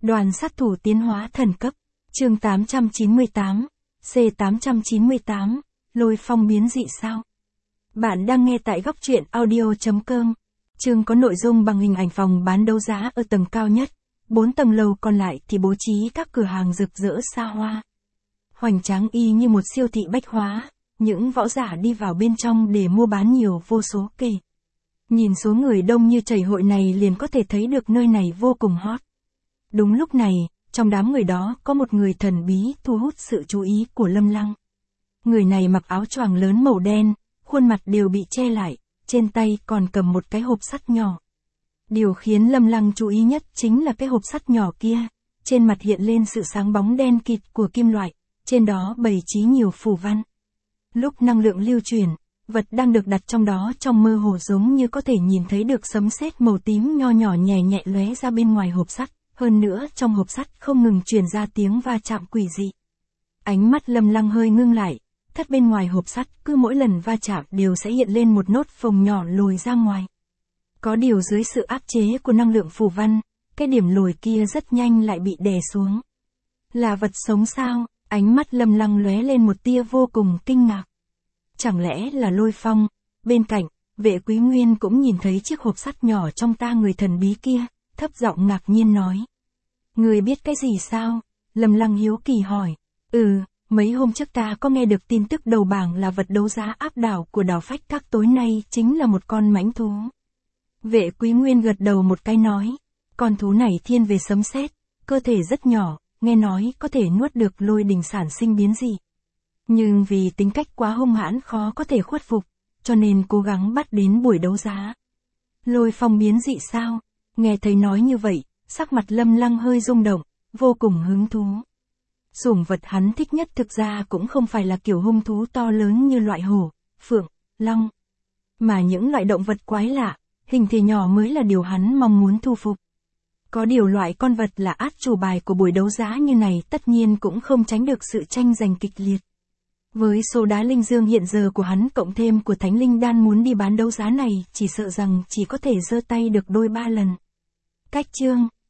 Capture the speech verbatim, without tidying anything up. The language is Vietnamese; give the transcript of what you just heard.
Đoàn sát thủ tiến hóa thần cấp. Chương tám trăm chín mươi tám, C tám trăm chín mươi tám, Lôi phong biến dị sao? Bạn đang nghe tại góc truyện audio chấm com. Chương có nội dung bằng hình ảnh phòng bán đấu giá ở tầng cao nhất, bốn tầng lầu còn lại thì bố trí các cửa hàng rực rỡ xa hoa. Hoành tráng y như một siêu thị bách hóa, những võ giả đi vào bên trong để mua bán nhiều vô số kể. Nhìn số người đông như chảy hội này liền có thể thấy được nơi này vô cùng hot. Đúng lúc này, trong đám người đó có một người thần bí thu hút sự chú ý của Lâm Lăng. Người này mặc áo choàng lớn màu đen, khuôn mặt đều bị che lại, trên tay còn cầm một cái hộp sắt nhỏ. Điều khiến Lâm Lăng chú ý nhất chính là cái hộp sắt nhỏ kia, trên mặt hiện lên sự sáng bóng đen kịt của kim loại, trên đó bày trí nhiều phù văn. Lúc năng lượng lưu chuyển, vật đang được đặt trong đó trong mơ hồ giống như có thể nhìn thấy được sấm sét màu tím nho nhỏ nhẹ nhẹ lóe ra bên ngoài hộp sắt, hơn nữa trong hộp sắt không ngừng truyền ra tiếng va chạm quỷ dị. Ánh mắt Lâm Lăng hơi ngưng lại, thắt bên ngoài hộp sắt cứ mỗi lần va chạm đều sẽ hiện lên một nốt phồng nhỏ lồi ra ngoài. Có điều dưới sự áp chế của năng lượng phù văn, cái điểm lồi kia rất nhanh lại bị đè xuống. Là vật sống sao? Ánh mắt Lâm Lăng lóe lên một tia vô cùng kinh ngạc. Chẳng lẽ là Lôi Phong? Bên cạnh, Vệ Quý Nguyên cũng nhìn thấy chiếc hộp sắt nhỏ trong ta người thần bí kia, thấp giọng ngạc nhiên nói. Người biết cái gì sao? Lâm Lăng hiếu kỳ hỏi. Ừ, mấy hôm trước ta có nghe được tin tức đầu bảng là vật đấu giá áp đảo của đảo phách các tối nay chính là một con mãnh thú. Vệ Quý Nguyên gật đầu một cái nói. Con thú này thiên về sấm sét, cơ thể rất nhỏ, nghe nói có thể nuốt được lôi đình sản sinh biến dị. Nhưng vì tính cách quá hung hãn khó có thể khuất phục, cho nên cố gắng bắt đến buổi đấu giá. Lôi phong biến dị sao? Nghe thấy nói như vậy, sắc mặt Lâm Lăng hơi rung động, vô cùng hứng thú. Sủng vật hắn thích nhất thực ra cũng không phải là kiểu hung thú to lớn như loại hổ, phượng, long, mà những loại động vật quái lạ, hình thể nhỏ mới là điều hắn mong muốn thu phục. Có điều loại con vật là át chủ bài của buổi đấu giá như này tất nhiên cũng không tránh được sự tranh giành kịch liệt. Với số đá linh dương hiện giờ của hắn cộng thêm của thánh linh đan muốn đi bán đấu giá này chỉ sợ rằng chỉ có thể giơ tay được đôi ba lần. Cách chương,